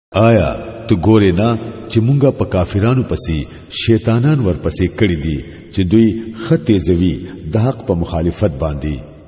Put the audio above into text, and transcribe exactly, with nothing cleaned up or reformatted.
آیا تو ګورې نه چې مونږه په کافرانو پسې شیطانان ورپسې کړی دي چې دوی خطې زوی د حق په مخالفت باندې